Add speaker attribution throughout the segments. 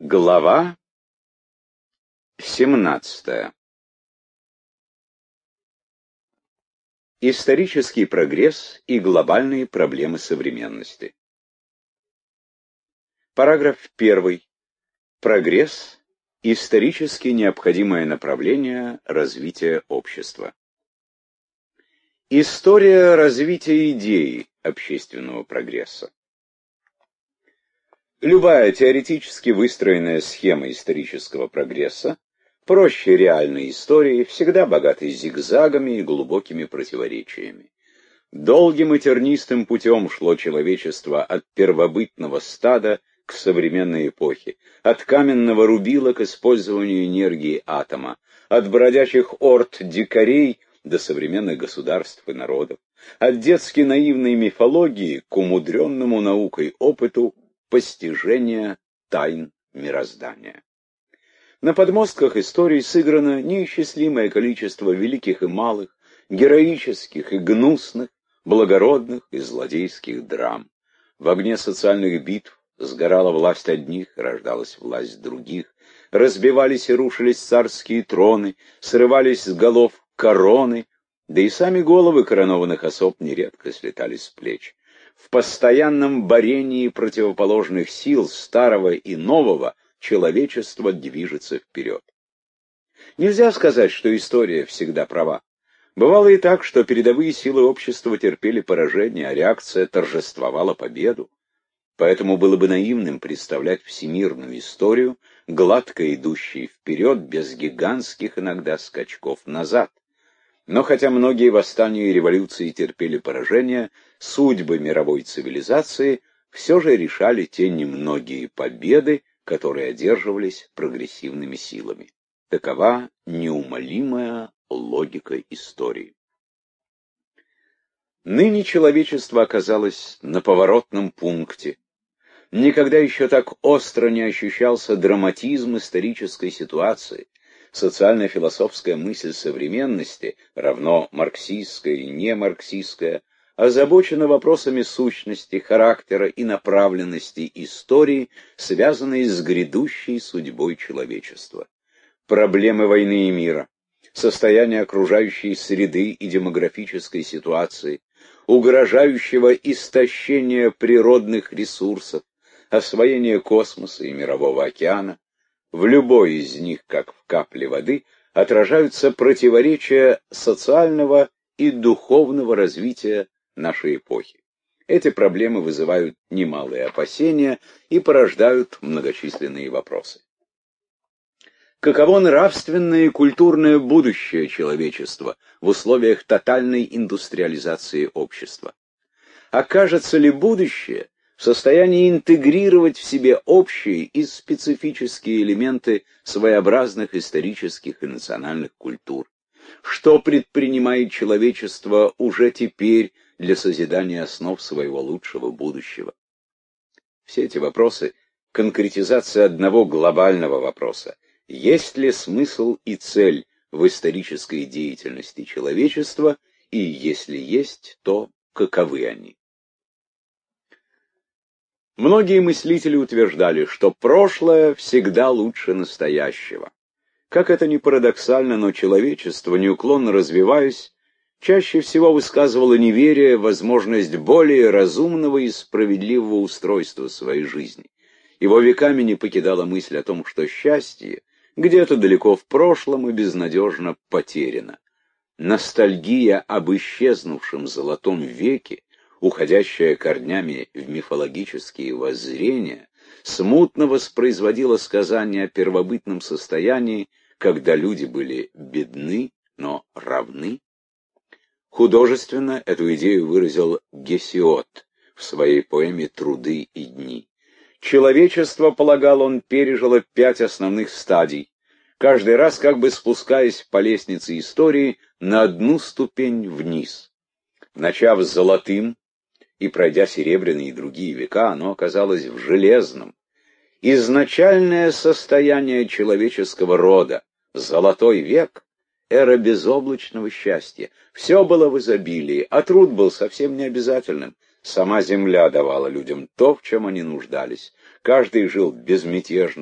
Speaker 1: Глава 17. Исторический прогресс и глобальные проблемы современности. Параграф 1. Прогресс – исторически необходимое направление развития общества. История развития идеи общественного прогресса. Любая теоретически выстроенная схема исторического прогресса, проще реальной истории, всегда богатой зигзагами и глубокими противоречиями. Долгим и тернистым путем шло человечество от первобытного стада к современной эпохе, от каменного рубила к использованию энергии атома, от бродячих орд дикарей до современных государств и народов, от детски наивной мифологии к умудренному наукой опыту постижения тайн мироздания. На подмостках истории сыграно неисчислимое количество великих и малых, героических и гнусных, благородных и злодейских драм. В огне социальных битв сгорала власть одних, рождалась власть других, разбивались и рушились царские троны, срывались с голов короны, да и сами головы коронованных особ нередко слетали с плеч. В постоянном борении противоположных сил старого и нового человечество движется вперед. Нельзя сказать, что история всегда права. Бывало и так, что передовые силы общества терпели поражение, а реакция торжествовала победу. Поэтому было бы наивным представлять всемирную историю, гладко идущей вперед, без гигантских иногда скачков назад. Но хотя многие восстания и революции терпели поражение, судьбы мировой цивилизации все же решали те немногие победы, которые одерживались прогрессивными силами. Такова неумолимая логика истории. Ныне человечество оказалось на поворотном пункте. Никогда еще так остро не ощущался драматизм исторической ситуации. Социально-философская мысль современности, равно марксистская и немарксистская, озабочена вопросами сущности, характера и направленности истории, связанные с грядущей судьбой человечества. Проблемы войны и мира, состояние окружающей среды и демографической ситуации, угрожающего истощения природных ресурсов, освоение космоса и мирового океана, в любой из них, как в капле воды, отражаются противоречия социального и духовного развития нашей эпохи. Эти проблемы вызывают немалые опасения и порождают многочисленные вопросы. Каково нравственное и культурное будущее человечества в условиях тотальной индустриализации общества? Окажется ли будущее в состоянии интегрировать в себе общие и специфические элементы своеобразных исторических и национальных культур? Что предпринимает человечество уже теперь для созидания основ своего лучшего будущего? Все эти вопросы — конкретизация одного глобального вопроса. Есть ли смысл и цель в исторической деятельности человечества, и если есть, то каковы они? Многие мыслители утверждали, что прошлое всегда лучше настоящего. Как это ни парадоксально, но человечество, неуклонно развиваясь, чаще всего высказывало неверие в возможность более разумного и справедливого устройства своей жизни. Его веками не покидала мысль о том, что счастье где-то далеко в прошлом и безнадежно потеряно. Ностальгия об исчезнувшем золотом веке, уходящая корнями в мифологические воззрения, смутно воспроизводила сказания о первобытном состоянии, когда люди были бедны, но равны. Художественно эту идею выразил Гесиод в своей поэме «Труды и дни». Человечество, полагал он, пережило 5 основных стадий, каждый раз как бы спускаясь по лестнице истории на одну ступень вниз. Начав с золотым и пройдя серебряные и другие века, оно оказалось в железном. Изначальное состояние человеческого рода, золотой век, эра безоблачного счастья. Все было в изобилии, а труд был совсем не обязательным. Сама земля давала людям то, в чем они нуждались. Каждый жил безмятежно,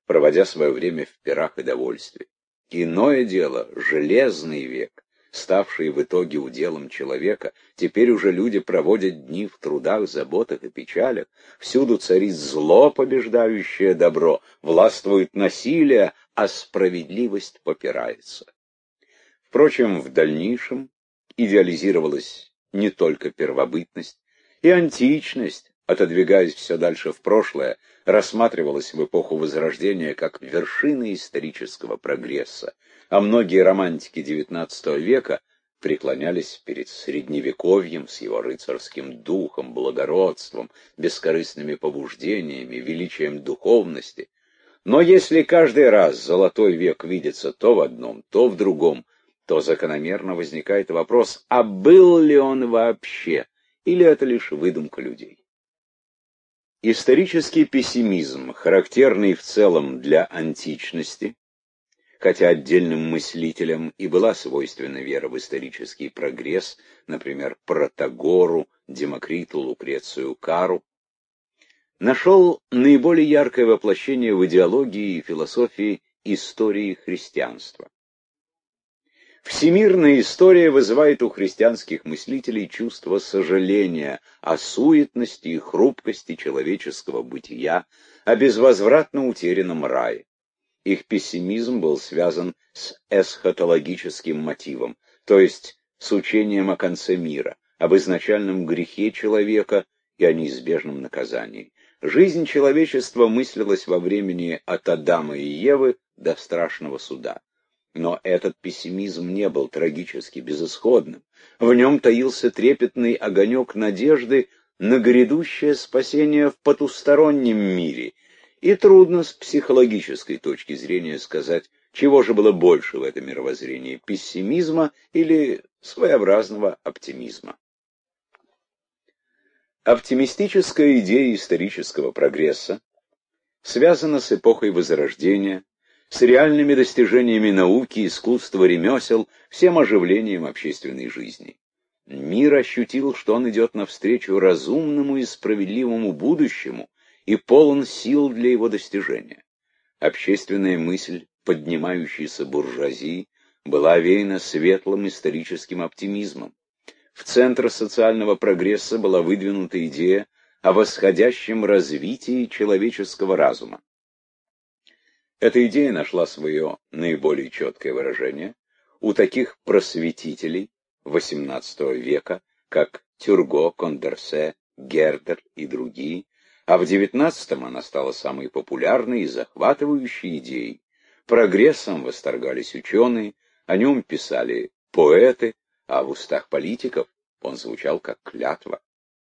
Speaker 1: проводя свое время в пирах и довольстве. Иное дело — железный век, ставший в итоге уделом человека. Теперь уже люди проводят дни в трудах, заботах и печалях. Всюду царит зло, побеждающее добро, властвует насилие, а справедливость попирается. Впрочем, в дальнейшем идеализировалась не только первобытность, и античность, отодвигаясь все дальше в прошлое, рассматривалась в эпоху Возрождения как вершина исторического прогресса, а многие романтики XIX века преклонялись перед Средневековьем с его рыцарским духом, благородством, бескорыстными побуждениями, величием духовности. Но если каждый раз золотой век видится то в одном, то в другом, то закономерно возникает вопрос, а был ли он вообще, или это лишь выдумка людей? Исторический пессимизм, характерный в целом для античности, хотя отдельным мыслителям и была свойственна вера в исторический прогресс, например, Протагору, Демокриту, Лукрецию Кару, нашел наиболее яркое воплощение в идеологии и философии истории христианства. Всемирная история вызывает у христианских мыслителей чувство сожаления о суетности и хрупкости человеческого бытия, о безвозвратно утерянном рае. Их пессимизм был связан с эсхатологическим мотивом, то есть с учением о конце мира, об изначальном грехе человека и о неизбежном наказании. Жизнь человечества мыслилась во времени от Адама и Евы до страшного суда. Но этот пессимизм не был трагически безысходным. В нем таился трепетный огонек надежды на грядущее спасение в потустороннем мире. И трудно с психологической точки зрения сказать, чего же было больше в этом мировоззрении — пессимизма или своеобразного оптимизма. Оптимистическая идея исторического прогресса связана с эпохой Возрождения, с реальными достижениями науки, искусства, ремесел, всем оживлением общественной жизни. Мир ощутил, что он идет навстречу разумному и справедливому будущему и полон сил для его достижения. Общественная мысль поднимающейся буржуазии была овеяна светлым историческим оптимизмом. В центр социального прогресса была выдвинута идея о восходящем развитии человеческого разума. Эта идея нашла свое наиболее четкое выражение у таких просветителей XVIII века, как Тюрго, Кондорсе, Гердер и другие, а в XIX она стала самой популярной и захватывающей идеей. Прогрессом восторгались ученые, о нем писали поэты, а в устах политиков он звучал как клятва.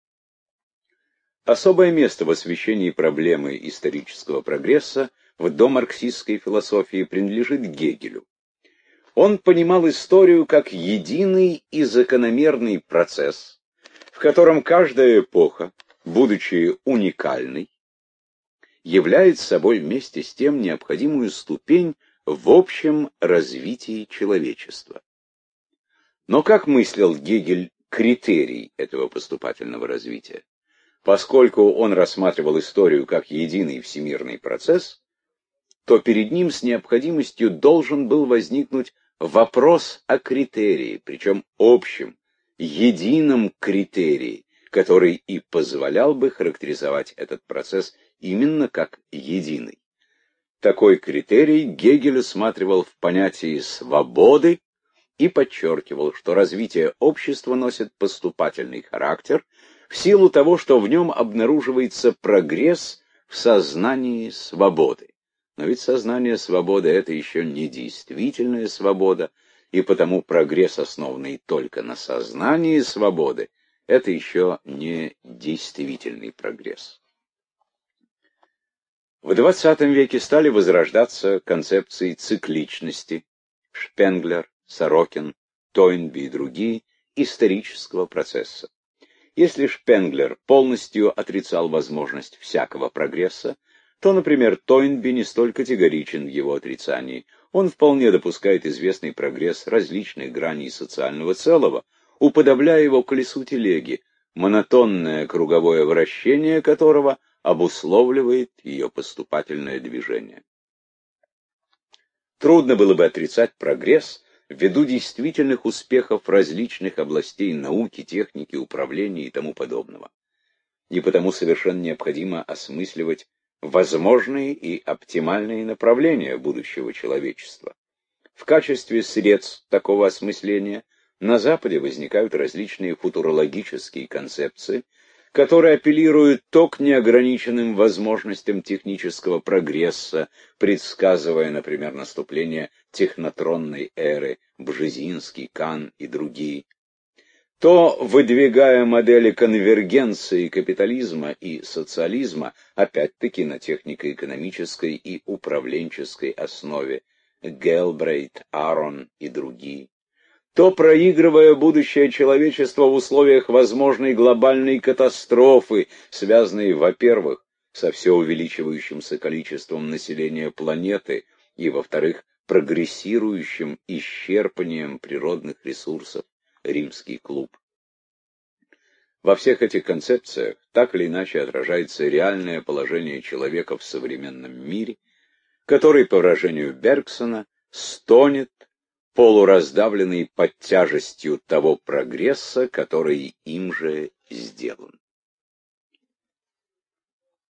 Speaker 1: Особое место в освещении проблемы исторического прогресса в домарксистской философии принадлежит Гегелю. Он понимал историю как единый и закономерный процесс, в котором каждая эпоха, будучи уникальной, является собой вместе с тем необходимую ступень в общем развитии человечества. Но как мыслил Гегель критерий этого поступательного развития? Поскольку он рассматривал историю как единый всемирный процесс, то перед ним с необходимостью должен был возникнуть вопрос о критерии, причем общем, едином критерии, который и позволял бы характеризовать этот процесс именно как единый. Такой критерий Гегель усматривал в понятии свободы и подчеркивал, что развитие общества носит поступательный характер в силу того, что в нем обнаруживается прогресс в сознании свободы. Но ведь сознание свободы — это еще не действительная свобода, и потому прогресс, основанный только на сознании свободы, это еще не действительный прогресс. В XX веке стали возрождаться концепции цикличности, Шпенглер, Сорокин, Тойнби и другие, исторического процесса. Если Шпенглер полностью отрицал возможность всякого прогресса, то, например, Тойнби не столь категоричен в его отрицании. Он вполне допускает известный прогресс различных граней социального целого, уподобляя его колесу телеги, монотонное круговое вращение которого обусловливает ее поступательное движение. Трудно было бы отрицать прогресс ввиду действительных успехов различных областей науки, техники, управления и тому подобного. И потому совершенно необходимо осмысливать возможные и оптимальные направления будущего человечества. В качестве средств такого осмысления на Западе возникают различные футурологические концепции, которые апеллируют то к неограниченным возможностям технического прогресса, предсказывая, например, наступление технотронной эры, Бжезинский, Кан и другие, то выдвигая модели конвергенции капитализма и социализма, опять-таки на технико-экономической и управленческой основе, Гелбрейт, Арон и другие, то проигрывая будущее человечества в условиях возможной глобальной катастрофы, связанной, во-первых, со все увеличивающимся количеством населения планеты и, во-вторых, прогрессирующим исчерпанием природных ресурсов, Римский клуб. Во всех этих концепциях так или иначе отражается реальное положение человека в современном мире, который, по выражению Бергсона, стонет, полураздавленный под тяжестью того прогресса, который им же сделан.